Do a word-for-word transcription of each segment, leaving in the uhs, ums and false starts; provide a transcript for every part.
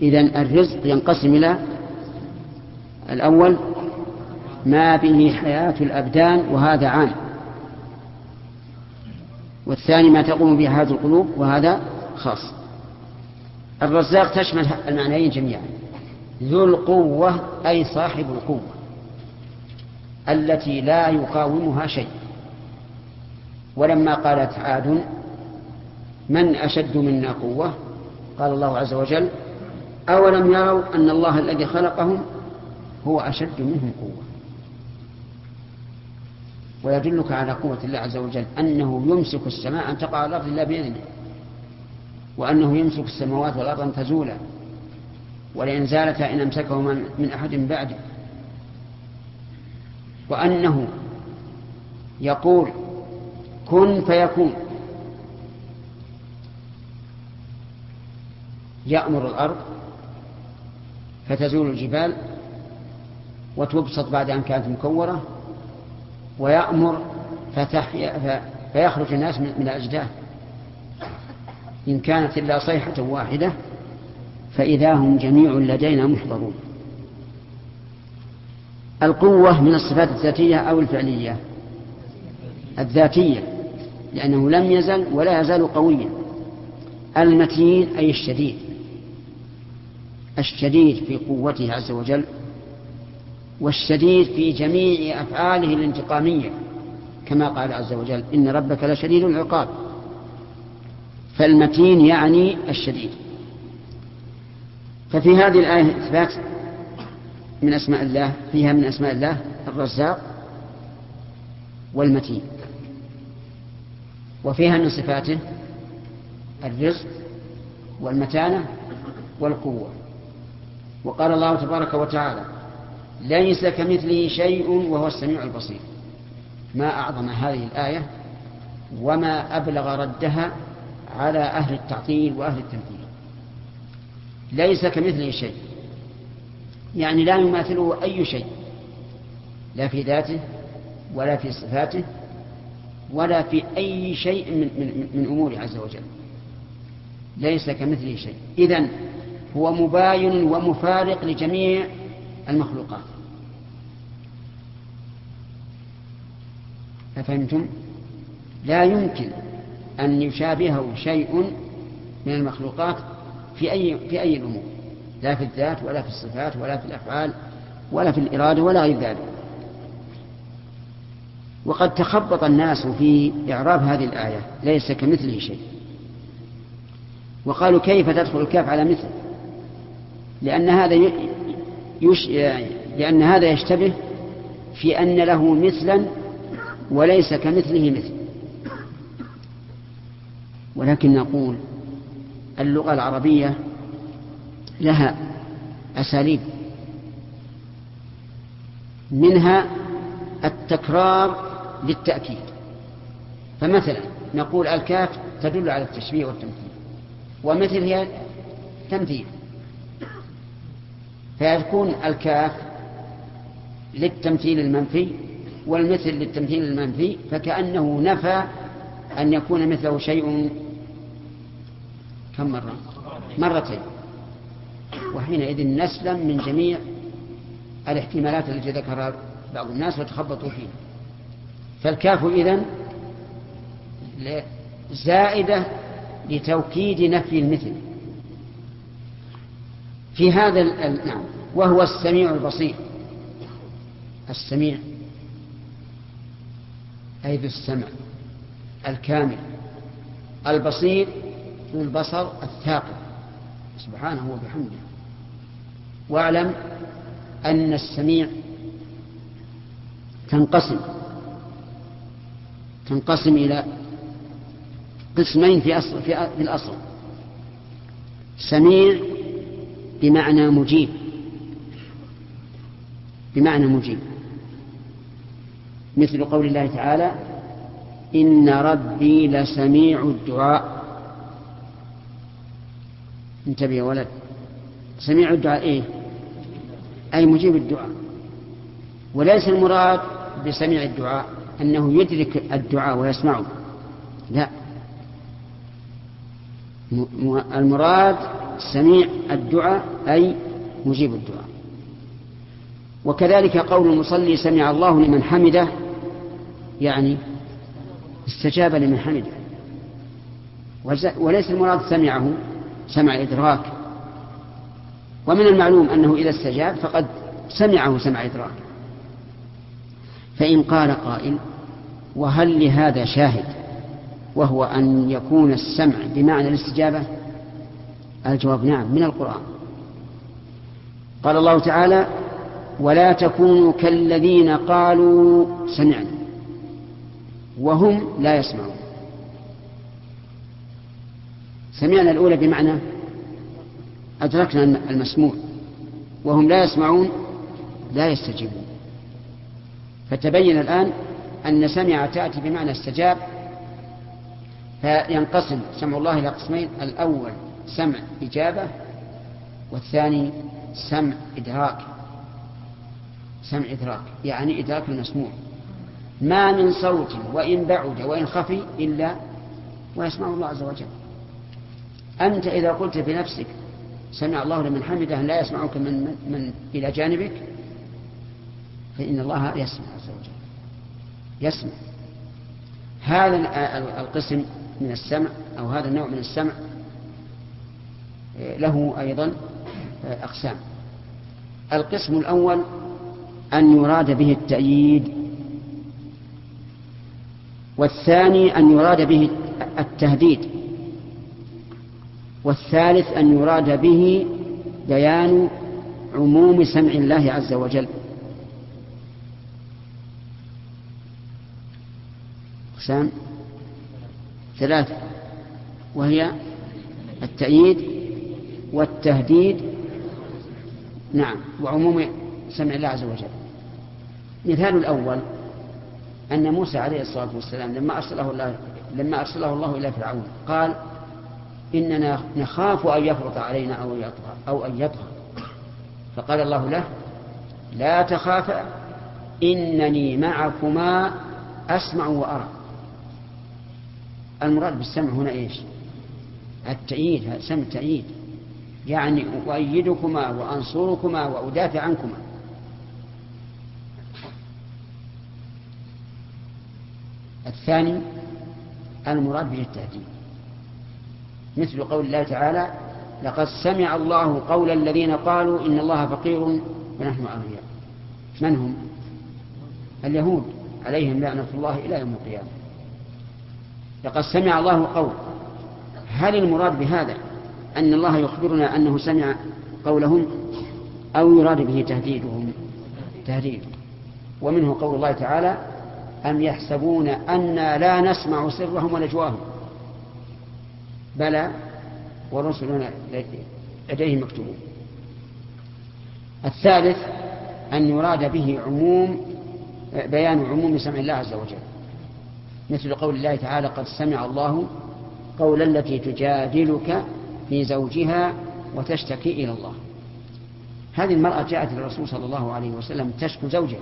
إذن الرزق ينقسم إلى الأول ما به حياة الأبدان وهذا عام، والثاني ما تقوم به هذه القلوب وهذا خاص. الرزاق تشمل المعنيين جميعا. ذو القوة أي صاحب القوة التي لا يقاومها شيء. ولما قالت عاد من أشد منا قوة قال الله عز وجل أولم يروا أن الله الذي خلقهم هو أشد منهم قوة. ويدلك على قوة الله عز وجل أنه يمسك السماء أن تقع على الأرض إلا بإذنه، وأنه يمسك السماوات والأرض أن تزولا، ولئن زالتا إن أمسكه من أحد بعده، وأنه يقول كن فيكون، يأمر الأرض فتزول الجبال وتبسط بعد أن كانت مكورة، ويأمر فتحيا فيخرج الناس من الأجداث إن كانت إلا صيحة واحدة فإذا هم جميع لدينا محضرون. القوة من الصفات الذاتية أو الفعلية؟ الذاتية، لأنه لم يزل ولا يزال قويا. المتين أي الشديد، الشديد في قوته عز وجل، والشديد في جميع أفعاله الانتقامية كما قال عز وجل إن ربك لشديد العقاب. فالمتين يعني الشديد. ففي هذه الآية إثبات من أسماء الله، فيها من أسماء الله الرزاق والمتين، وفيها من صفاته الرزق والمتانة والقوة. وقال الله تبارك وتعالى ليس كمثله شيء وهو السميع البصير. ما أعظم هذه الآية وما أبلغ ردها على أهل التعطيل وأهل التمثيل. ليس كمثله شيء يعني لا يماثله أي شيء، لا في ذاته ولا في صفاته ولا في أي شيء من, من, من أموره عز وجل. ليس كمثله شيء، إذن هو مباين ومفارق لجميع المخلوقات. أفهمتم؟ لا يمكن أن يشابهه شيء من المخلوقات في أي, في أي الأمور، لا في الذات ولا في الصفات ولا في الأفعال ولا في الإرادة ولا غير ذلك. وقد تخبط الناس في إعراب هذه الآية ليس كمثله شيء، وقالوا كيف تدخل الكاف على مثل، لأن هذا يش... لأن هذا يشتبه في أن له مثلا وليس كمثله مثل. ولكن نقول اللغة العربية لها أساليب، منها التكرار للتأكيد. فمثلا نقول الكاف تدل على التشبيه والتمثيل، ومثل هي تمثيل، فيكون الكاف للتمثيل المنفي والمثل للتمثيل المنفي، فكأنه نفى أن يكون مثله شيء كم مرة؟ مرتين. وحينئذ نسلم من جميع الاحتمالات التي ذكرها بعض الناس وتخبطوا فيها. فالكاف إذن زائدة لتوكيد نفي المثل في هذا. نعم. وهو السميع البصير. السميع أي ذو السمع الكامل، البصير ذو البصر الثاقب سبحانه وبحمده. واعلم أن السميع تنقسم تنقسم إلى قسمين في أصل في الأصل. سميع بمعنى مجيب، بمعنى مجيب، مثل قول الله تعالى إن ربي لسميع الدعاء. انتبه يا ولد، سميع الدعاء إيه؟ أي مجيب الدعاء. وليس المراد بسميع الدعاء أنه يدرك الدعاء ويسمعه، لا، المراد سميع الدعاء أي مجيب الدعاء. وكذلك قول المصلي سمع الله لمن حمده يعني استجاب لمن حمده، وليس المراد سمعه سمع إدراك، ومن المعلوم أنه إذا استجاب فقد سمعه سمع إدراك. فإن قال قائل وهل لهذا شاهد وهو أن يكون السمع بمعنى الاستجابة؟ الجواب نعم، من القرآن. قال الله تعالى ولا تكونوا كالذين قالوا سمعنا وهم لا يسمعون. سمعنا الأولى بمعنى أدركنا المسموع، وهم لا يسمعون لا يستجيبون. فتبين الآن أن سمع تأتي بمعنى استجاب، فينقسم سمع الله إلى قسمين: الأول سمع إجابة، والثاني سمع إدراك. سمع إدراك يعني إدراك المسموع، ما من صوت وإن بعد وإن خفي إلا ويسمع الله عز وجل. أنت إذا قلت بنفسك سمع الله لمن حمده لا يسمعك من, من, من إلى جانبك، فإن الله يسمع عز وجل، يسمع. هذا القسم من السمع أو هذا النوع من السمع له أيضا أقسام. القسم الأول أن يراد به التأييد، والثاني أن يراد به التهديد، والثالث أن يراد به بيان عموم سمع الله عز وجل. أقسام ثلاثة، وهي التأييد والتهديد، نعم، وعموم سمع الله عز وجل. مثال الأول أن موسى عليه الصلاة والسلام لما أرسله الله, لما أرسله الله إلى فرعون قال إننا نخاف أن يفرط علينا أو يطغى أو أن يطغى، فقال الله له لا تخافا إنني معكما أسمع وأرى. المراد بالسمع هنا إيش؟ التأييد، هذا سمع تأييد، يعني أؤيدكما وأنصركما وأدافع عنكما. الثاني المراد به التهديد، مثل قول الله تعالى لقد سمع الله قول الذين قالوا إن الله فقير ونحن أغنياء. من هم؟ اليهود عليهم لعنة الله إلى يوم القيامة. لقد سمع الله قول، هل المراد بهذا أن الله يخبرنا أنه سمع قولهم أو يراد به تهديدهم؟ تهديد. ومنه قول الله تعالى أم يحسبون أنا لا نسمع سرهم ونجواهم بلى ورسلنا لديهم مكتوبون. الثالث أن يراد به عموم بيان عموم سمع الله عز وجل، مثل قول الله تعالى قد سمع الله قول التي تجادلك في زوجها وتشتكي إلى الله. هذه المرأة جاءت للرسول صلى الله عليه وسلم تشكو زوجها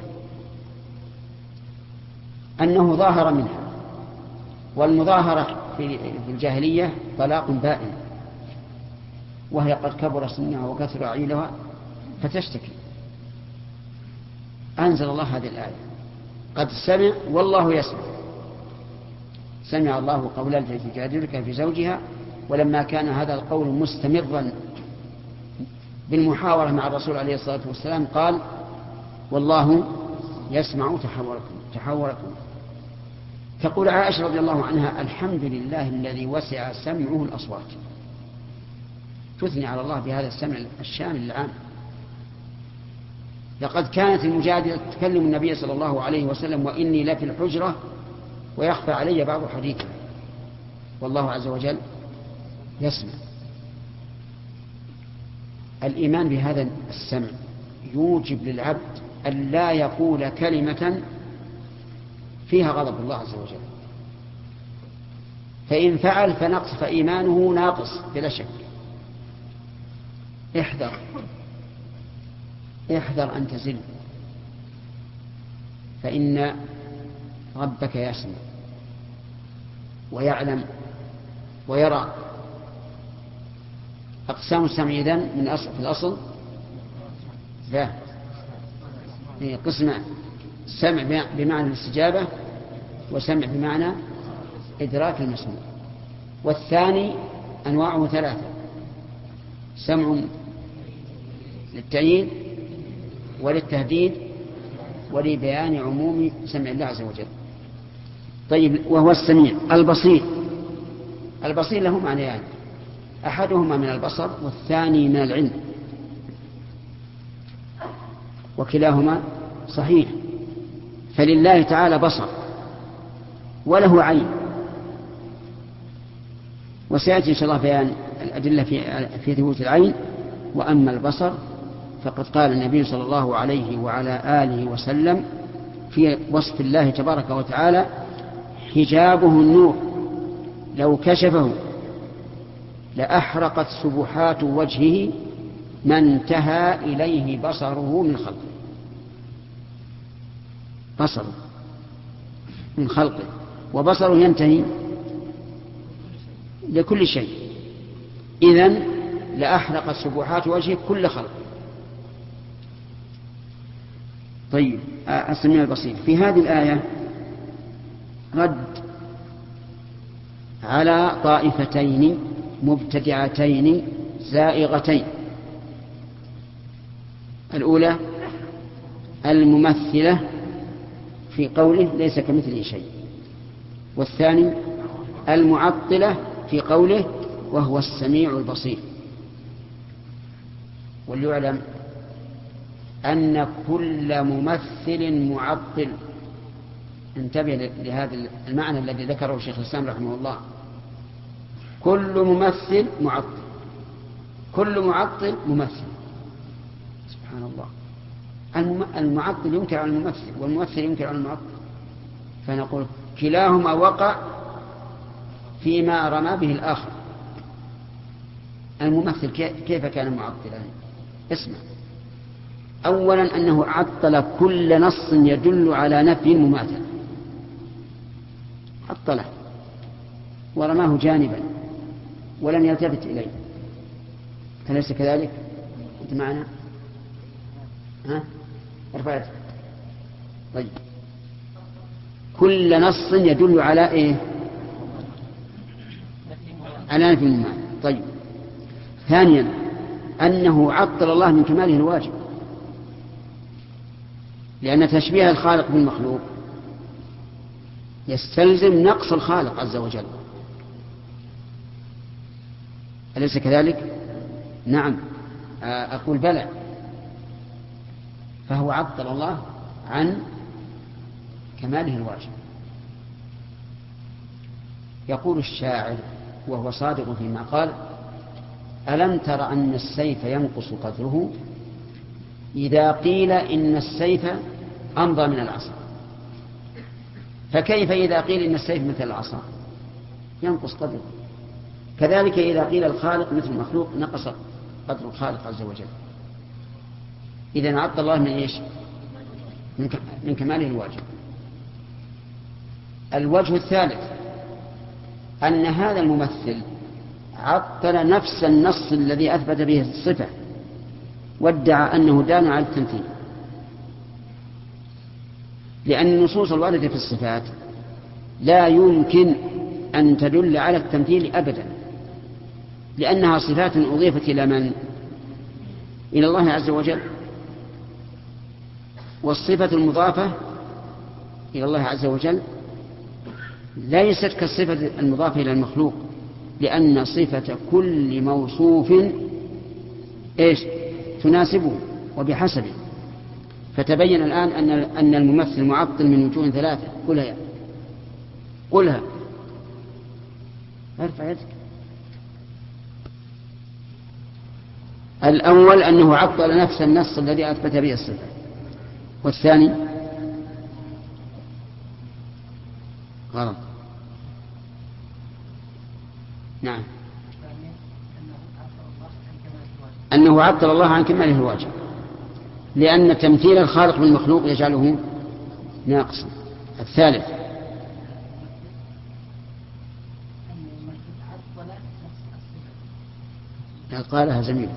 أنه ظاهر منها، والمظاهرة في الجاهلية طلاق بائن، وهي قد كبر سنها وكثر عيلها فتشتكي. أنزل الله هذه الآية قد سمع والله يسمع. سمع الله قول التي تجادلك في زوجها، ولما كان هذا القول مستمرا بالمحاورة مع الرسول عليه الصلاة والسلام قال والله يسمع تحاوركم تحاوركم. تقول عائشة رضي الله عنها الحمد لله الذي وسع سمعه الأصوات، تثني على الله بهذا السمع الشامل العام. لقد كانت المجادلة تكلم النبي صلى الله عليه وسلم وإني لفي الحجرة ويخفى علي بعض حديثه، والله عز وجل يسمع. الإيمان بهذا السمع يوجب للعبد أن لا يقول كلمة فيها غضب الله عز وجل، فإن فعل فنقص فإيمانه ناقص بلا شك. احذر احذر أن تزل، فإن ربك يسمع ويعلم ويرى. أقسام السمع إذن من أصل في الأصل لا قسم سمع بمعنى الاستجابة وسمع بمعنى إدراك المسموع. والثاني أنواعه ثلاثة: سمع للتأييد وللتهديد ولبيان عموم سمع الله عز وجل. طيب، وهو السميع البصير. البصير له معنيان: يعني أحدهما من البصر والثاني من العلم، وكلاهما صحيح. فلله تعالى بصر وله عين، وسيأتي إن شاء الله بيان الأدلة في في ثبوت العين. وأما البصر فقد قال النبي صلى الله عليه وعلى آله وسلم في وصف الله تبارك وتعالى: حجابه النور لو كشفه لأحرقت سبحات وجهه ما انتهى إليه بصره من خلقه. بصره من خلقه، وبصره ينتهي لكل شيء. إذن لأحرقت سبحات وجهه كل خلق. طيب، السميع البصير. في هذه الآية رد على طائفتين مبتدعتين زائغتين: الأولى الممثلة في قوله ليس كمثله شيء، والثاني المعطلة في قوله وهو السميع البصير. وليعلم أن كل ممثل معطل، انتبه لهذا المعنى الذي ذكره الشيخ الإسلام رحمه الله، كل ممثل معطل، كل معطل ممثل. سبحان الله، المعطل ينكر على الممثل والممثل ينكر على المعطل، فنقول كلاهما وقع فيما رمى به الآخر. الممثل كيف كان معطلا؟ اسمع: أولا أنه عطل كل نص يدل على نفي المماثل، عطله ورماه جانبا ولم يلتفت إليه. أليس كذلك؟ أنت معنا؟ ها؟ ارفع يدك. طيب، كل نص يدل على إيه؟ على نفي المماثل. طيب، ثانيا أنه عطل الله من كماله الواجب، لأن تشبيه الخالق بالمخلوق يستلزم نقص الخالق عز وجل. أليس كذلك؟ نعم، أقول بلى. فهو عطل الله عن كماله الواجب. يقول الشاعر وهو صادق فيما قال: ألم تر أن السيف ينقص قدره إذا قيل إن السيف أمضى من العصا؟ فكيف إذا قيل إن السيف مثل العصا؟ ينقص قدره. كذلك إذا قيل الخالق مثل المخلوق نقص قدر الخالق عز وجل. إذن عطل الله من إيش؟ من كماله الواجب. الوجه الثالث أن هذا الممثل عطل نفس النص الذي أثبت به الصفة وادعى أنه دان على التمثيل، لأن النصوص الواردة في الصفات لا يمكن أن تدل على التمثيل أبدا، لأنها صفات أضيفت إلى من؟ إلى الله عز وجل. والصفة المضافة إلى الله عز وجل ليست كالصفة المضافة إلى المخلوق، لأن صفة كل موصوف إيش؟ تناسبه وبحسبه. فتبين الآن أن أن الممثل معطل من وجوه ثلاثة. قلها يا قلها ارفع يدك. الأول أنه عطل نفس النص الذي أثبت به الصفة، والثاني غلط. نعم، أنه عطل الله عن كماله الواجب، لأن تمثيل الخالق بالمخلوق يجعله ناقصا. الثالث قالها زميلك.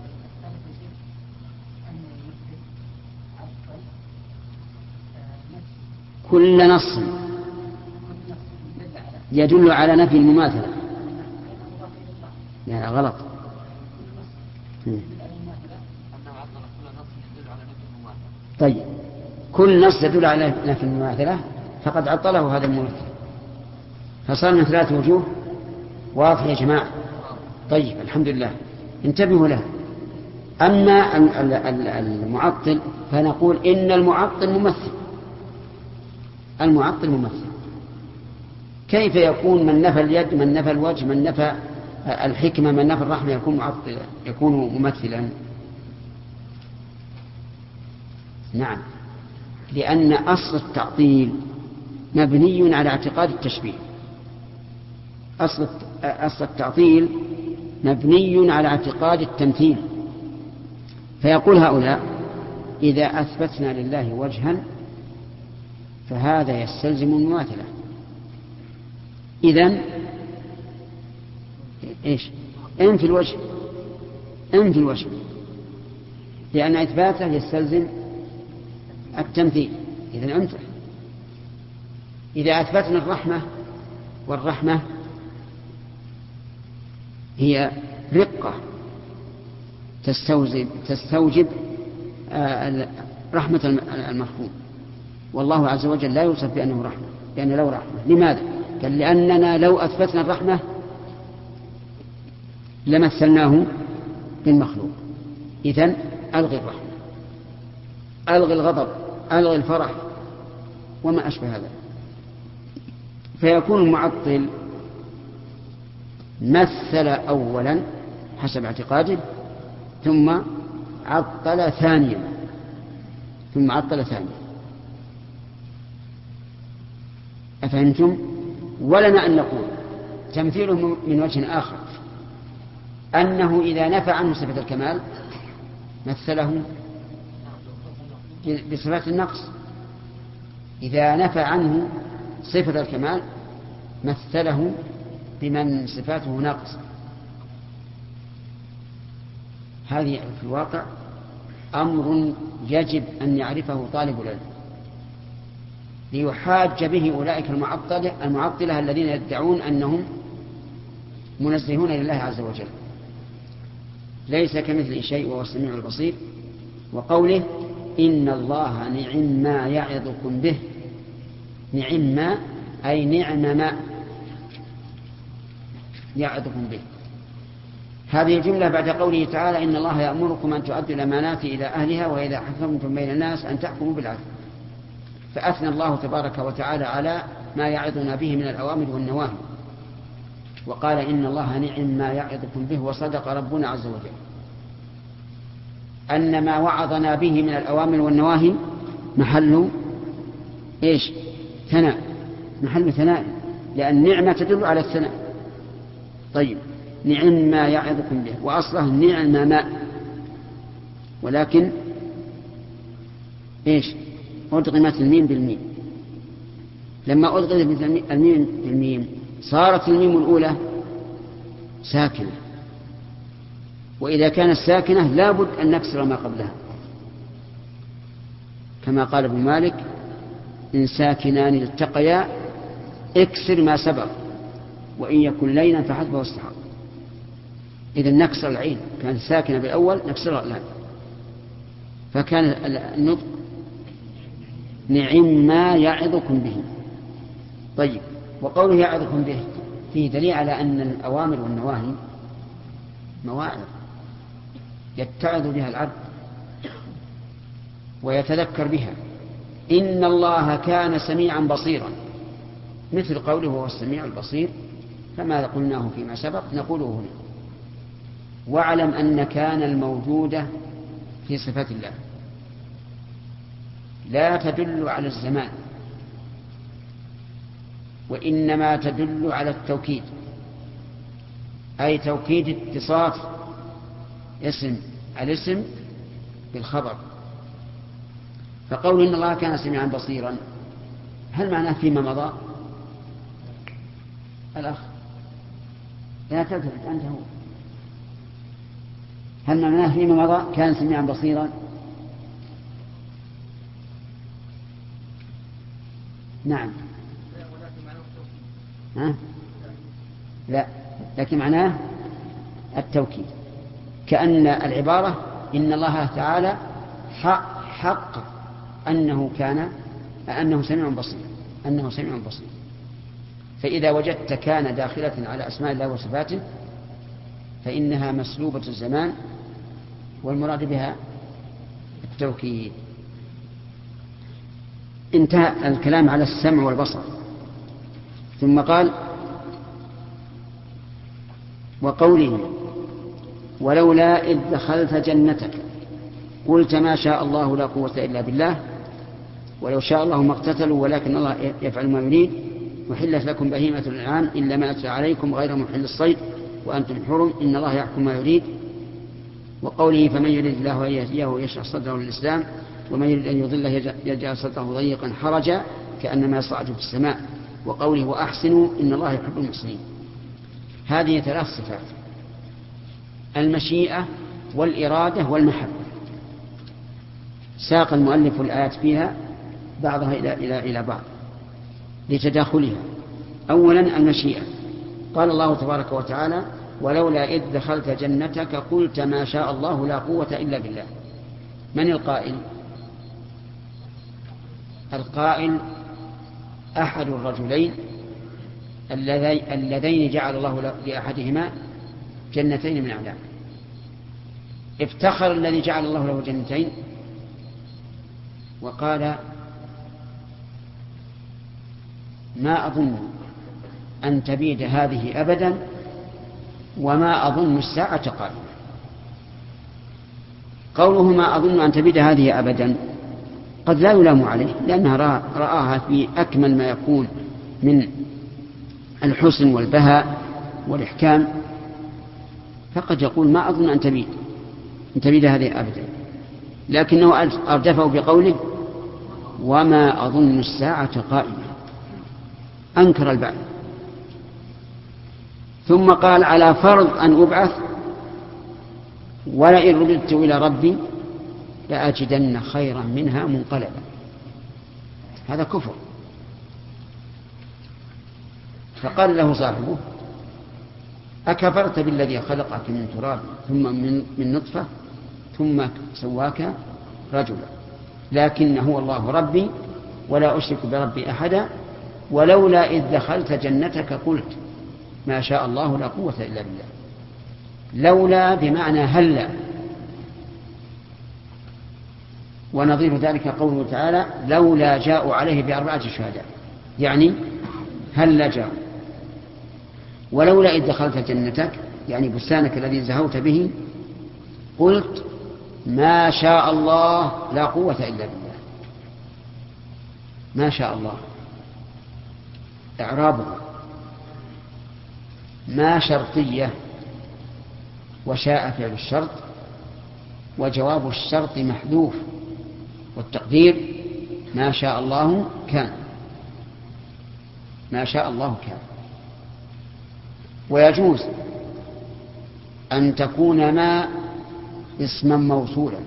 كل نص يدل على نفي المماثلة. يعني غلط. طيب كل نص يدل على نفي المماثلة فقد عطله هذا الممثل، فصار من ثلاثة وجوه. واضح يا جماعة؟ طيب الحمد لله، انتبهوا له. أما المعطل فنقول إن المعطل ممثل. المعطل ممثل. كيف يكون من نفى اليد، من نفى الوجه، من نفى الحكمة، من نفى الرحمة يكون معطلا، يكون ممثلا؟ نعم، لأن أصل التعطيل مبني على اعتقاد التشبيه. أصل أصل التعطيل مبني على اعتقاد التمثيل. فيقول هؤلاء إذا أثبتنا لله وجها فهذا يستلزم المماثلة. إذن إيش؟ انفي الوجه، انفي الوجه، لأن إثباته يستلزم التمثيل. إذن أنت إذا أثبتنا الرحمة، والرحمة هي رقة تستوجب, تستوجب رحمة المرحوم، والله عز وجل لا يوصف بأنه رحمة، لأنه له رحمة. لماذا؟ قال لأننا لو أثبتنا الرحمة لمثلناه بالمخلوق. إذن ألغي الرحمة، ألغي الغضب، ألغي الفرح وما أشبه هذا. فيكون المعطل مثل أولا حسب اعتقاده، ثم عطل ثانيا، ثم عطل ثانيا. أفهمتم؟ ولنا أن نقول تمثيله من وجه آخر، أنه إذا نفى عنه صفة الكمال مثله بصفات النقص. إذا نفى عنه صفة الكمال مثله بمن صفاته نقص. هذه في الواقع أمر يجب أن يعرفه طالب العلم ليحاج به أولئك المعطلة, المعطلة الذين يدعون أنهم منزهون لله عز وجل. ليس كمثله شيء وهو السميع البصير. وقوله إن الله نعم ما يعظكم به، نعم ما أي نعم ما يعظكم به. هذه الجملة بعد قوله تعالى إن الله يأمركم أن تؤدوا الأمانات إلى أهلها وإذا حكمتم بين الناس أن تحكموا بالعدل. فأثنى الله تبارك وتعالى على ما يعظنا به من الأوامر والنواهي، وقال إن الله نعم ما يعظكم به، وصدق ربنا عز وجل أن ما وعظنا به من الأوامر والنواهي محل إيش؟ ثناء، محل ثناء، لأن نعمة تدل على الثناء. طيب نعم ما يعظكم به، وأصله نعم ما، ولكن إيش؟ أدغمت الميم بالميم. لما أدغمت الميم بالميم صارت الميم الأولى ساكنة، وإذا كانت ساكنة لابد أن نكسر ما قبلها، كما قال ابن مالك إن ساكنان التقيا اكسر ما سبق وإن يكن لينا فحسبه استحق. إذن نكسر العين، كانت ساكنة بالأول نكسرها الآن، فكان النطق نعم ما يعظكم به. طيب وقوله يعظكم به فيه دليل على أن الأوامر والنواهي مواعظ يتعظ بها العبد ويتذكر بها. إن الله كان سميعا بصيرا، مثل قوله هو السميع البصير، كما قلناه فيما سبق نقوله هنا. واعلم أن كان الموجودة في صفات الله لا تدل على الزمان، وإنما تدل على التوكيد، أي توكيد اتصاف اسم الاسم بالخبر. فقول إن الله كان سميعا بصيرا هل معناه فيما مضى؟ الأخ لا تلتفت أنت هو هل معناه فيما مضى كان سميعا بصيرا؟ نعم. ها؟ لا، لكن معناه التوكيد، كأن العبارة إن الله تعالى حق, حق أنه كان أنه سميع بصير أنه سميع بصير. فإذا وجدت كان داخلة على أسماء الله وصفاته فإنها مسلوبة الزمان، والمراد بها التوكيد. انتهى الكلام على السمع والبصر، ثم قال: وقوله: ولولا إذ دخلت جنتك قلت ما شاء الله لا قوة إلا بالله ولو شاء الله ما اقتتلوا ولكن الله يفعل ما يريد وحلت لكم بهيمة الأنعام إلا ما أتلى عليكم غير محل الصيد وأنتم حرم إن الله يحكم ما يريد. وقوله: فمن يريد الله أن يهديه يشرح صدره للإسلام ومن يريد أن يضله يجعل صدره ضيقا حرجا كأنما يصعد في السماء. وقوله: وأحسنوا إن الله يحب المحسنين. هذه ثلاث صفات: المشيئة والإرادة والمحبة. ساق المؤلف الآيات فيها بعضها إلى, إلى, إلى بعض لتداخلها. أولا المشيئة، قال الله تبارك وتعالى: ولولا إذ دخلت جنتك قلت ما شاء الله لا قوة إلا بالله. من القائل؟ القائل أحد الرجلين اللذين جعل الله لأحدهما جنتين من أعناب. افتخر الذي جعل الله له جنتين وقال: ما أظن أن تبيد هذه أبدا وما أظن الساعة قائمة. قوله ما أظن أن تبيد هذه أبدا قد لا يلام عليه، لأنها رآها في أكمل ما يكون من الحسن والبهاء والإحكام، فقد يقول ما أظن أن تبيد أن تبيد هذه أبدا، لكنه أردفه بقوله وما أظن الساعة قائمة، أنكر البعث. ثم قال: على فرض أن أبعث ولئن رددت إلى ربي لأجدن خيرا منها منقلبا. هذا كفر. فقال له صاحبه: أكفرت بالذي خلقك من تراب ثم من, من نطفة ثم سواك رجلا لكن هو الله ربي ولا أشرك بربي أحدا ولولا إذ دخلت جنتك قلت ما شاء الله لا قوة إلا بالله. لولا بمعنى هلا، ونظير ذلك قوله تعالى: لولا جاءوا عليه بأربعة شهداء، يعني هلا جاءوا. ولولا إذ دخلت جنتك يعني بستانك الذي زهوت به قلت ما شاء الله لا قوة إلا بالله. ما شاء الله إعرابه ما شرطية، وشاء فعل الشرط، وجواب الشرط محذوف، والتقدير ما شاء الله كان. ما شاء الله كان. ويجوز أن تكون ما اسما موصولا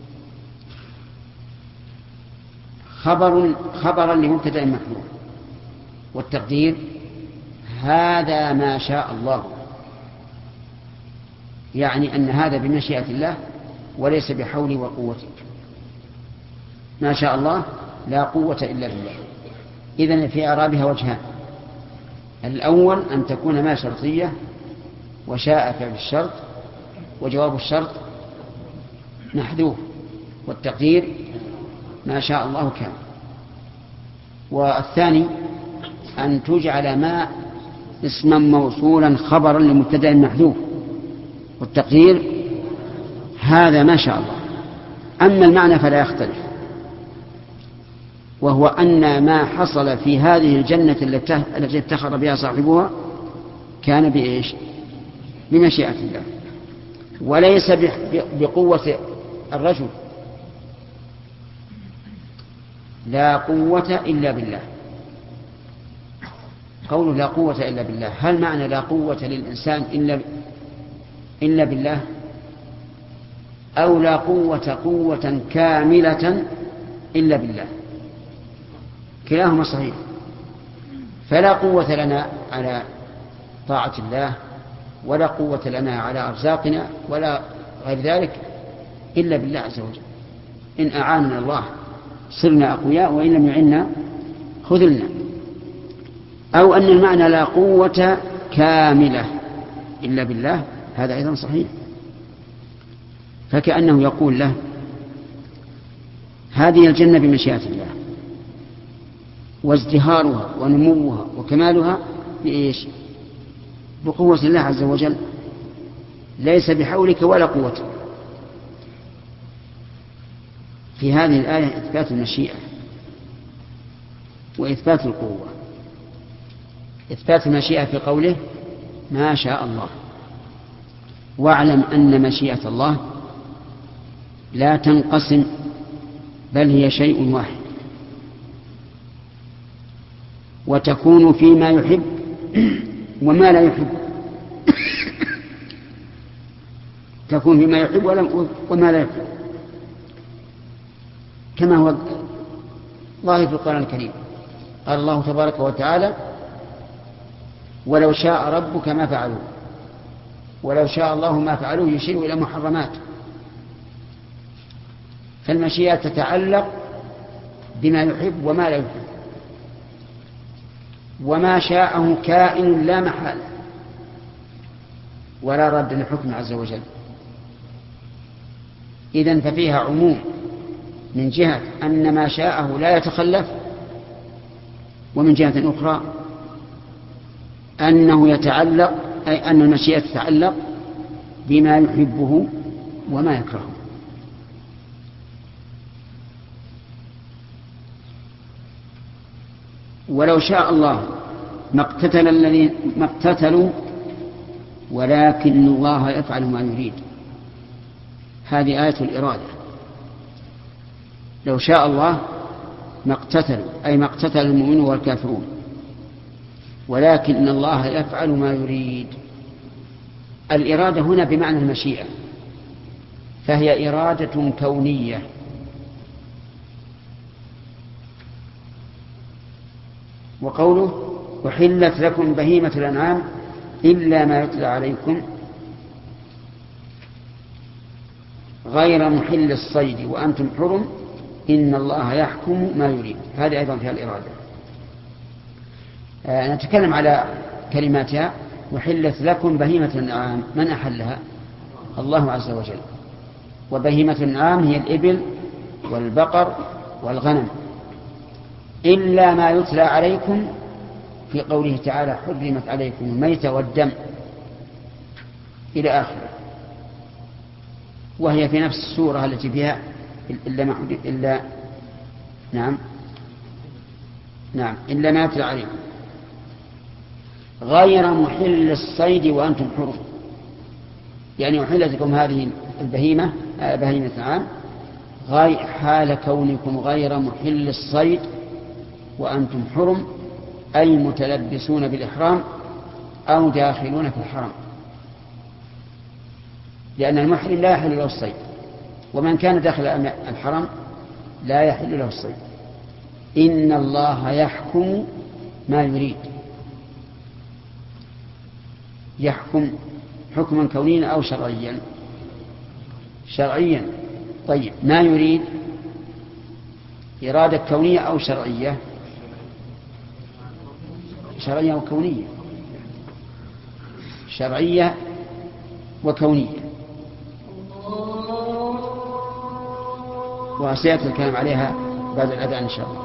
خبر خبرا لمبتدأ محذوف، والتقدير هذا ما شاء الله، يعني أن هذا بمشيئة الله وليس بحولي وقوتك. ما شاء الله لا قوة إلا بالله. إذن في إعرابها وجهان: الأول أن تكون ما شرطية وشاء فعل الشرط وجواب الشرط محذوف، والتقدير ما شاء الله كان. والثاني أن تجعل ما اسما موصولا خبرا لمبتدأ محذوف، والتقدير هذا ما شاء الله. أما المعنى فلا يختلف، وهو أن ما حصل في هذه الجنة التي افتخر بها صاحبها كان بإيش؟ بمشيئة الله، وليس بقوة الرجل. لا قوة إلا بالله. قوله لا قوة إلا بالله، هل معنى لا قوة للإنسان إلا إلا بالله؟ أو لا قوة قوة كاملة إلا بالله، كلاهما صحيح. فلا قوة لنا على طاعة الله، ولا قوة لنا على أرزاقنا ولا غير ذلك إلا بالله عز وجل. إن أعاننا الله صرنا أقوياء، وإن لم يعنا خذلنا. أو أن المعنى لا قوة كاملة إلا بالله، هذا أيضا صحيح. فكأنه يقول له هذه الجنة بمشيئة الله، وازدهارها ونموها وكمالها بإيش؟ بقوة الله عز وجل، ليس بحولك ولا قوتك. في هذه الآية إثبات المشيئة وإثبات القوة. إثبات المشيئة في قوله ما شاء الله، واعلم أن مشيئة الله لا تنقسم، بل هي شيء واحد، وتكون فيما يحب وما لا يحب، تكون فيما يحب وما لا يحب، كما هو ظاهر في القرآن الكريم. قال الله تبارك وتعالى ولو شاء ربك ما فعلوه، ولو شاء الله ما فعلوه، يشير إلى محرمات. فالمشيئة تتعلق بما يحب وما لا يحب، وما شاءه كائن لا محالة ولا رد لحكم عز وجل. إذن ففيها عموم من جهة أن ما شاءه لا يتخلف، ومن جهة أخرى أنه يتعلق، أي أن المشيئة تتعلق بما يحبه وما يكرهه. ولو شاء الله ما اقتتل الذين ما اقتتلوا ولكن الله يفعل ما يريد. هذه آية الإرادة. لو شاء الله ما اقتتلوا، أي ما اقتتل المؤمنون والكافرون، ولكن الله يفعل ما يريد. الإرادة هنا بمعنى المشيئة، فهي إرادة كونية. وقوله أحلت لكم بهيمة الأنعام إلا ما يتلى عليكم غير محل الصيد وأنتم حرم إن الله يحكم ما يريد. هذه أيضا فيها الإرادة. آه نتكلم على كلماتها. وحلت لكم بهيمة الأنعام، من أحلها؟ الله عز وجل. وبهيمة الأنعام هي الإبل والبقر والغنم، إلا ما يتلى عليكم في قوله تعالى حرمت عليكم الميتة والدم إلى آخره، وهي في نفس السورة التي فيها إلا ما إلا نعم نعم إلا ما يتلى عليكم غير محل الصيد وأنتم حرم. يعني أحلت لكم هذه البهيمة بهيمة الأنعام حال كونكم غير محل الصيد وأنتم حرم، أي متلبسون بالإحرام أو داخلون في الحرم، لأن المحرم لا يحل له الصيد، ومن كان داخل الحرم لا يحل له الصيد. إن الله يحكم ما يريد. يحكم حكما كونيا أو شرعيا؟ شرعيا. طيب ما يريد إرادة كونية أو شرعية؟ شرعية وكونية. شرعية وكونية، وسيأتي الكلام عليها بعد الأذان إن شاء الله.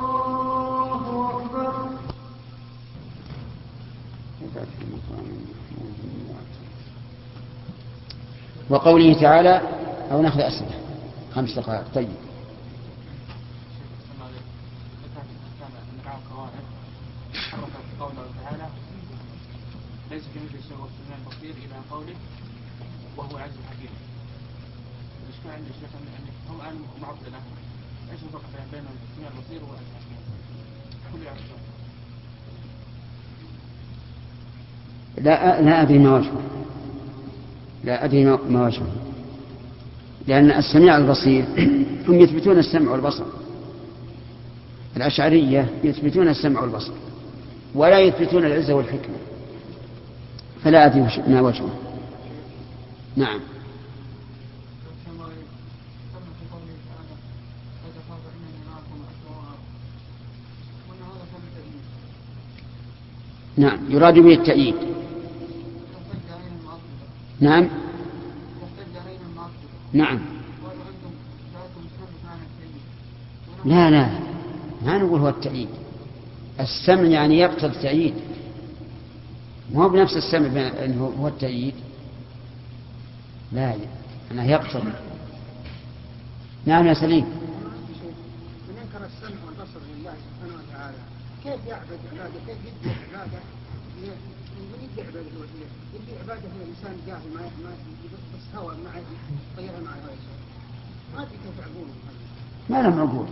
وقوله تعالى أو نأخذ أسئلة خمس دقائق. طيب قوله تعالى ليس كمثله شيء وهو السميع البصير إلى قوله وهو العزيز الحكيم. الإشكال عند الشيخ أن هم الآن معطلة، إيش الفرق بين السميع البصير والعزيز الحكيم؟ كل يعرف. لا لا أدري ما وجهه، لا أدري ما وجهه. لأن السميع البصير هم يثبتون السمع والبصر. الأشعرية يثبتون السمع والبصر ولا يثبتون العزة والحكمة، فلا أدري ما وجهه. نعم. نعم يراد به التأييد. نعم نعم لا لا ما نقول هو التأييد. السمع يعني يقتضي التأييد، ما هو بنفس السمع أنه هو التأييد، لا أنا يقتضي. نعم يا سليم. من ينكر السمع والبصر لله سبحانه وتعالى كيف يعبد عباده؟ كيف يدي عباده؟ يريد عباده الوحيدة، يدي عباده الإنسان جاهل ما ما بس هوى ما طيرها مع هوى الشيء. ما أدري كيف يعبون. ما لهم عقول.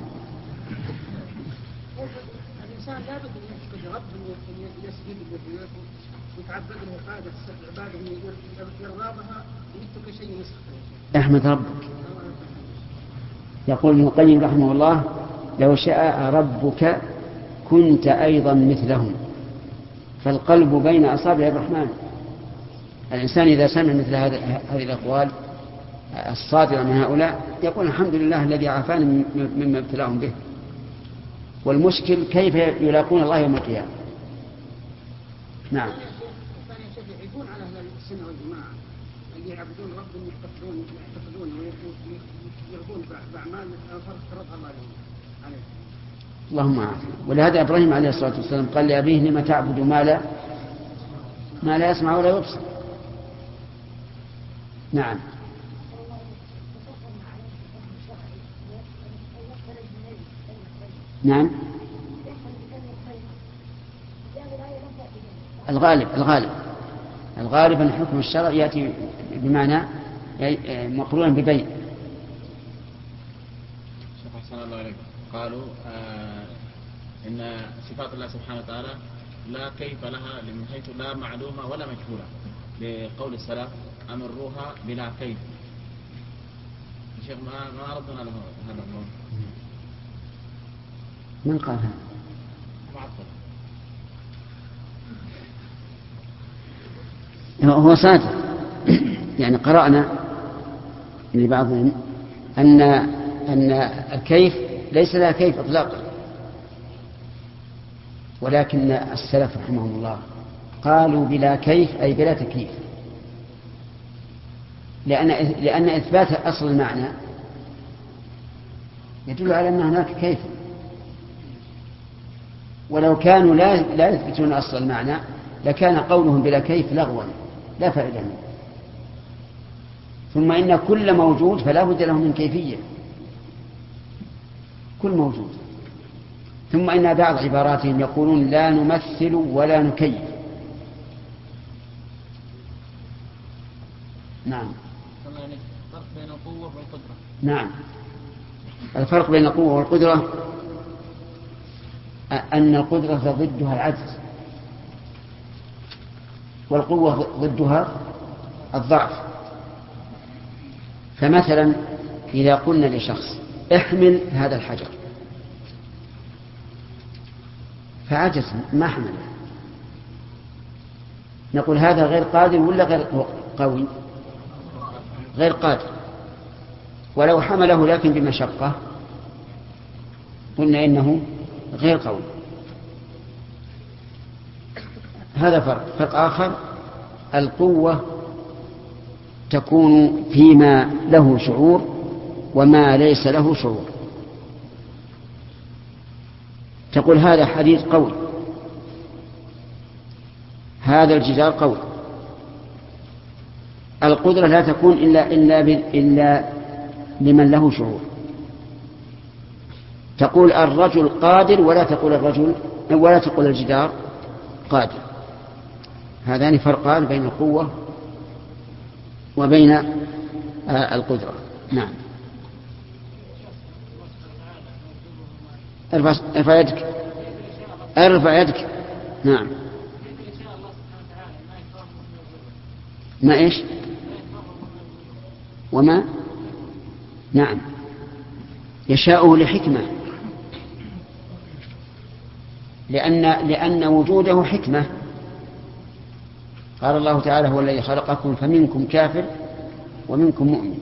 الإنسان لابد أن يعبد رب، أن يسجد له ويتعبد له عبادة عبادة يرضى بها ويترك شيء يسخط. احمد ربك. يقول ابن القيم رحمه الله: لو شاء ربك كنت أيضا مثلهم، فالقلب بين أصابع الرحمن. الإنسان إذا سمع مثل هذه الأقوال الصادرة من هؤلاء يقول الحمد لله الذي عافاني مما ابتلاهم به. والمشكل كيف يلاقون الله يوم القيامة. نعم. يعيبون على أهل السنة والجماعة اللي يعبدون ربهم يحتفظون يحتفظون ويرضون بأعمال فرضها الله عليهم. اللهم عافية. ولهذا إبراهيم عليه الصلاة والسلام قال لأبيه: لما تعبد ما لا ما لا يسمع ولا يبصر. نعم. نعم الغالب الغالب الغالب أن حكم الشرع يأتي بمعنى مقرون ببين. أحسن الله عليكم. قالوا آه إن صفات الله سبحانه وتعالى لا كيف لها من حيث لا معلومة ولا مجهولة، بقول السلف: أمروها بلا كيف. شيخ ما ما ردنا له هذا القول. من قال هذا؟ هو صادق. يعني قرأنا لبعضهم أن أن الكيف ليس لها كيف إطلاقا، ولكن السلف رحمهم الله قالوا بلا كيف أي بلا تكييف، لأن لأن إثبات أصل المعنى يدل على أن هناك كيف، ولو كانوا لا لا يثبتون أصل المعنى لكان قولهم بلا كيف لغوا لا فائدة منه. ثم إن كل موجود فلا بد له من كيفية، كل موجود. ثم إن بعض عباراتهم يقولون: لا نمثل ولا نكيف. نعم. الفرق بين القوة والقدرة. نعم. الفرق بين القوة والقدرة أن القدرة ضدها العجز، والقوة ضدها الضعف. فمثلا إذا قلنا لشخص: احمل هذا الحجر، فعجز ما حمله، نقول هذا غير قادر ولا غير قوي؟ غير قادر. ولو حمله لكن بمشقة قلنا إنه غير قوي. هذا فرق. فرق آخر: القوة تكون فيما له شعور وما ليس له شعور. تقول هذا حديد قوي، هذا الجدار قوي. القدرة لا تكون إلا, إلا, إلا لمن له شعور. تقول الرجل قادر ولا تقول الرجل ولا تقول الجدار قادر. هذان فرقان بين القوة وبين القدرة. نعم. ارفع يدك ارفع يدك. نعم. ما إيش وما نعم، يشاءه لحكمة، لأن, لأن وجوده حكمة. قال الله تعالى: هو الذي خلقكم فمنكم كافر ومنكم مؤمن.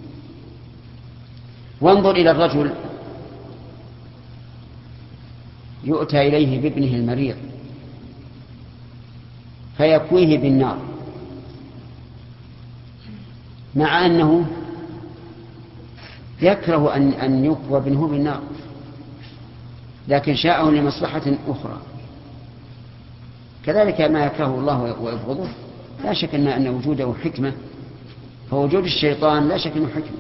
وانظر إلى الرجل يؤتى إليه بابنه المريض فيكويه بالنار، مع أنه يكره أن, أن يكوى ابنه بالنار، لكن شاءه لمصلحة أخرى. كذلك ما يكرهه الله ويبغضه لا شك أن, أن وجوده حكمة، فوجود الشيطان لا شك أنه حكمة.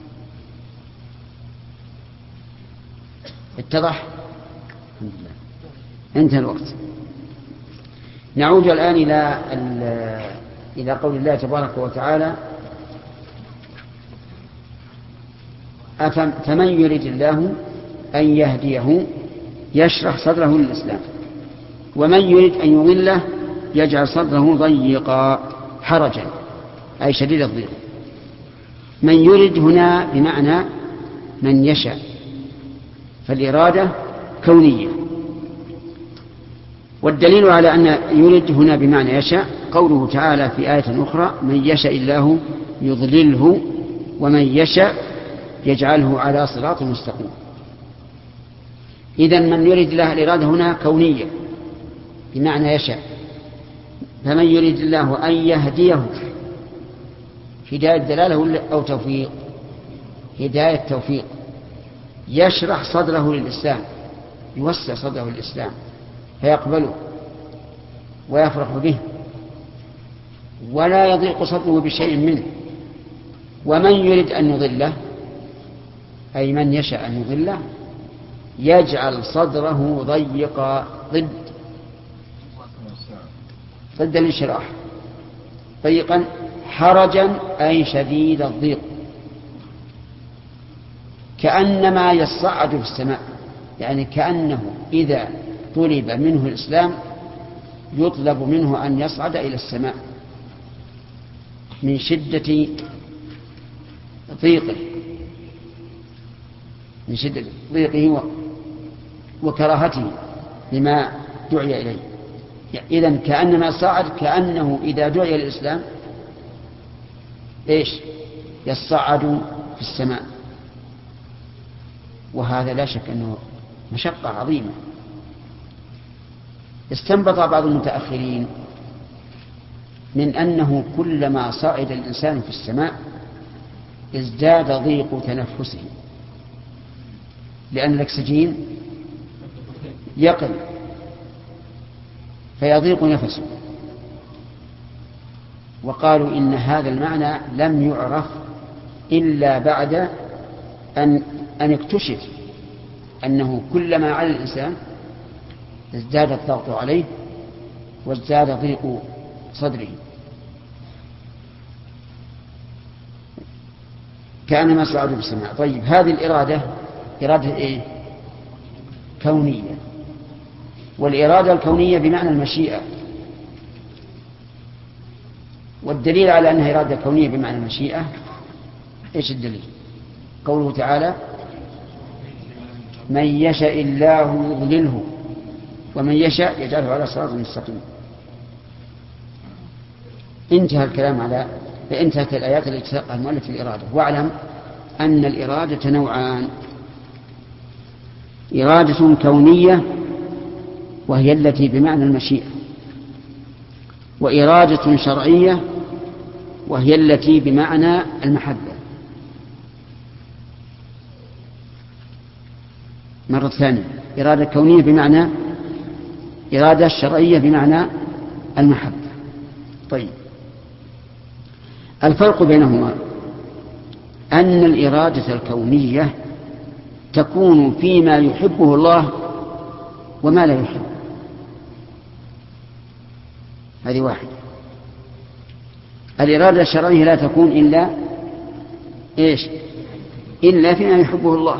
اتضح؟ الحمد لله. انتهى الوقت. نعود الآن إلى إلى قول الله تبارك وتعالى: فمن يريد الله أن يهديه يشرح صدره للإسلام، ومن يريد أن يضله يجعل صدره ضيقا حرجا أي شديد الضيق. من يريد هنا بمعنى من يشاء، فالإرادة كونية. والدليل على أن يريد هنا بمعنى يشاء قوله تعالى في آية أخرى: من يشاء الله يضلله ومن يشاء يجعله على صراط مستقيم. إذن من يريد الله الإرادة هنا كونية بمعنى يشاء. فمن يريد الله أن يهديه، هداية دلالة أو توفيق؟ هداية توفيق. يشرح صدره للإسلام، يوسع صدره للإسلام فيقبله ويفرح به ولا يضيق صدره بشيء منه. ومن يريد أن يضله أي من يشاء أن يضله يجعل صدره ضيقا، ضد ضد الانشراح، ضيقا حرجا أي شديد الضيق، كأنما يصعد في السماء، يعني كأنه إذا طلب منه الإسلام يطلب منه أن يصعد إلى السماء من شدة ضيقه من شدة ضيقه وكراهته لما دعي إليه. إذن كأنما صعد، كأنه إذا دعي الإسلام إيش يصعد في السماء. وهذا لا شك أنه مشقة عظيمة. استنبط بعض المتأخرين من أنه كلما صعد الإنسان في السماء ازداد ضيق تنفسه، لأن الأكسجين يقل فيضيق نفسه. وقالوا إن هذا المعنى لم يعرف إلا بعد أن أن اكتشف أنه كلما على الإنسان ازداد الضغط عليه وازداد ضيق صدره، كأنما صعدوا في السماء. طيب، هذه الإرادة إرادة إيه؟ كونية. والإرادة الكونية بمعنى المشيئة. والدليل على أنها إرادة كونية بمعنى المشيئة إيش الدليل؟ قوله تعالى: من يشاء الله يضلله ومن يشاء يجعله على صراط مستقيم. انتهى الكلام على انتهت الآيات التي تلقى المؤلف في الإرادة. واعلم أن الإرادة نوعان: إرادة كونية وهي التي بمعنى المشيئة، وإرادة شرعية وهي التي بمعنى المحبة. مرة ثانية: إرادة كونية بمعنى إرادة شرعية بمعنى المحبة. طيب، الفرق بينهما أن الإرادة الكونية تكون فيما يحبه الله وما لا يحب، هذه واحدة. الإرادة الشرعية لا تكون إلا إيش؟ إلا فيما يحبه الله،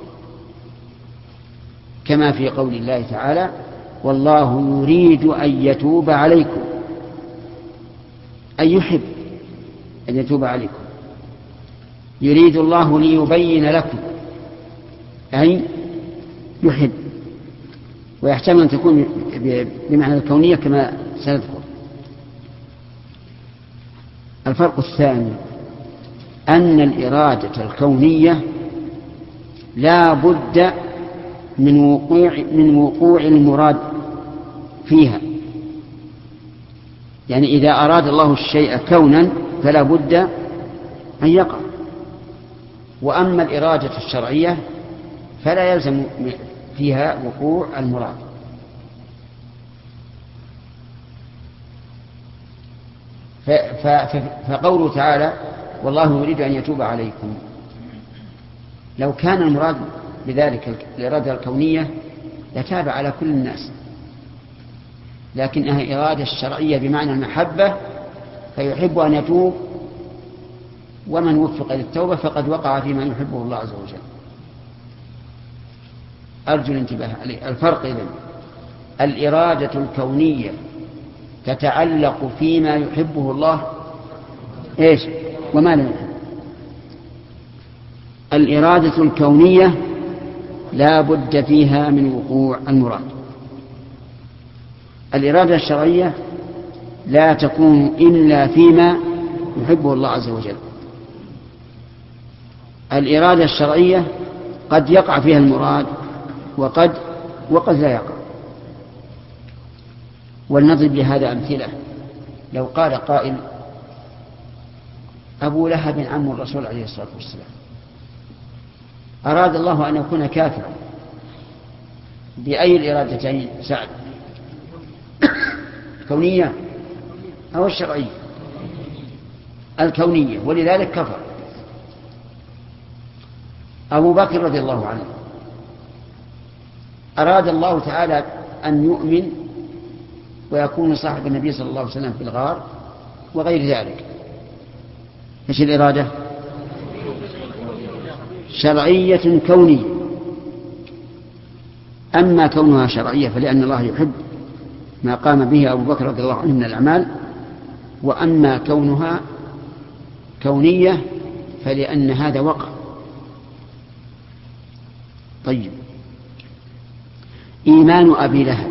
كما في قول الله تعالى: والله يريد أن يتوب عليكم، أن يحب أن يتوب عليكم. يريد الله ليبين لكم، أي يحب، ويحتمل أن تكون بمعنى الكونية كما سنذكر. الفرق الثاني أن الإرادة الكونية لا بد من وقوع من وقوع المراد فيها، يعني إذا أراد الله الشيء كونا فلا بد أن يقع. وأما الإرادة الشرعية فلا يلزم فيها وقوع المراد. فقوله تعالى والله يريد أن يتوب عليكم، لو كان المراد بذلك الإرادة الكونية لتاب على كل الناس، لكنها إرادة الشرعية بمعنى المحبة، فيحب أن يتوب، ومن وفق للتوبة فقد وقع فيما يحبه الله عز وجل. أرجو الانتباه عليه. الفرق إذن الإرادة الكونية تتعلق فيما يحبه الله إيش وما لا يحب. الإرادة الكونية لا بد فيها من وقوع المراد. الإرادة الشرعية لا تكون إلا فيما يحبه الله عز وجل. الإرادة الشرعية قد يقع فيها المراد وقد وقد لا يقع. ولنضرب لهذا أمثلة. لو قال قائل أبو لهب عم الرسول عليه الصلاة والسلام، أراد الله أن يكون كافرا، بأي الإرادتين سعد؟ الكونية أو الشرعية؟ الكونية، ولذلك كفر. أبو بكر رضي الله عنه أراد الله تعالى أن يؤمن ويكون صاحب النبي صلى الله عليه وسلم في الغار وغير ذلك. ايش الإرادة؟ شرعية كونية. أما كونها شرعية فلأن الله يحب ما قام به أبو بكر رضي الله عنه من الأعمال، وأما كونها كونية فلأن هذا وقع. طيب، إيمان أبي لهب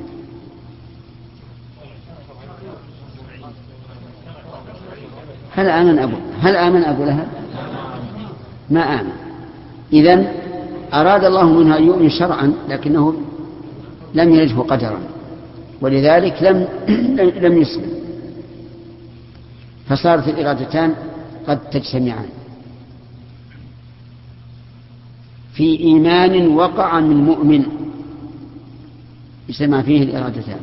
هل آمن أبو هل آمن أبو لهب؟ ما آمن. إذن أراد الله منها أن يؤمن شرعا لكنه لم يرده قدرا، ولذلك لم لم يسلم، فصارت الإرادتان قد تجتمعان في إيمان وقع من مؤمن يجتمع فيه الإرادتان.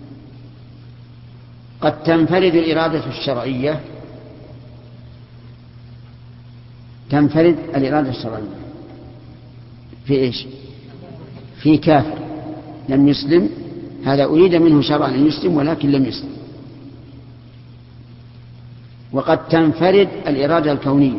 قد تنفرد الإرادة الشرعية تنفرد الإرادة الشرعية في إيش؟ في كافر لم يسلم، هذا أريد منه شرعا أن يسلم ولكن لم يسلم. وقد تنفرد الإرادة الكونية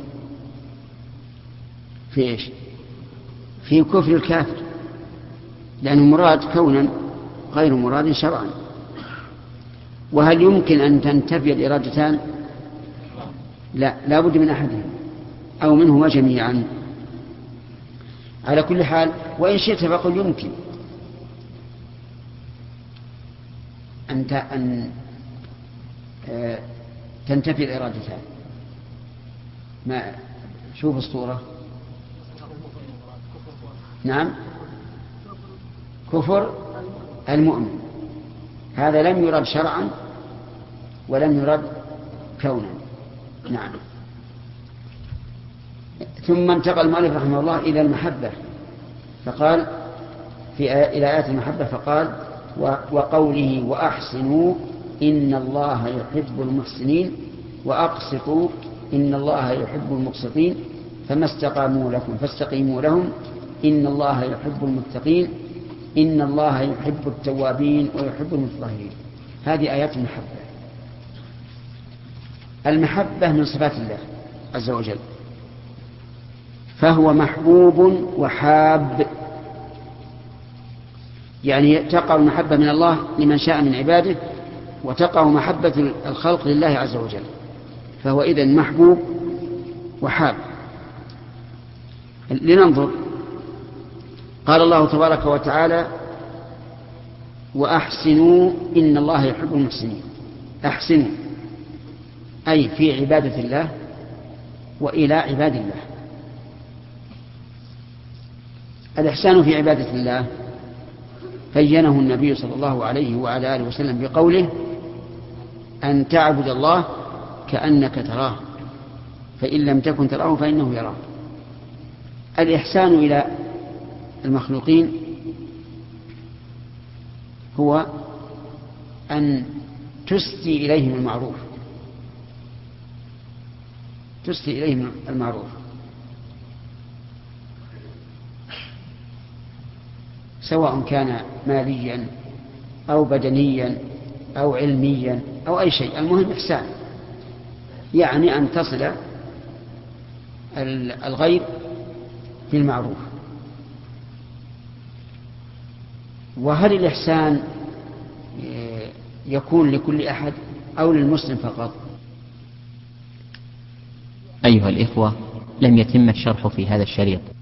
في إيش؟ في كفر الكافر، لأنه مراد كونا غير مراد شرعا. وهل يمكن أن تنتفي الإرادتان؟ لا، لا بد من أحدهم أو منهما جميعا. على كل حال، وإن شئت فقل يمكن أن أن تنتفي الإرادتان. ما شوف الصورة. نعم، كفر المؤمن هذا لم يرد شرعا ولم يرد كونا. نعم. ثم انتقل المؤلف رحمه الله إلى المحبة، فقال في إلى آيات المحبة فقال وقوله وأحسنوا إن الله يحب المحسنين وأقسطوا إن الله يحب المقسطين فما استقاموا لكم فاستقيموا لهم إن الله يحب المتقين إن الله يحب التوابين ويحب المتطهرين. هذه آيات المحبة. المحبة من صفات الله عز وجل، فهو محبوب وحاب، يعني تقع المحبة من الله لمن شاء من عباده، وتقع محبة الخلق لله عز وجل. فهو إذن محبوب وحال. لننظر. قال الله تبارك وتعالى: وأحسنوا إن الله يحب المحسنين. أحسنوا أي في عبادة الله وإلى عباد الله. الإحسان في عبادة الله بينه النبي صلى الله عليه وعلى آله وسلم بقوله: أن تعبد الله كأنك تراه فإن لم تكن تراه فإنه يراك. الإحسان إلى المخلوقين هو أن تسدي إليهم المعروف تسدي إليهم المعروف سواء كان ماليا أو بدنيا أو علميا أو أي شيء. المهم إحسان، يعني أن تصل الغير بالمعروف. وهل الإحسان يكون لكل أحد أو للمسلم فقط؟ أيها الإخوة، لم يتم الشرح في هذا الشريط،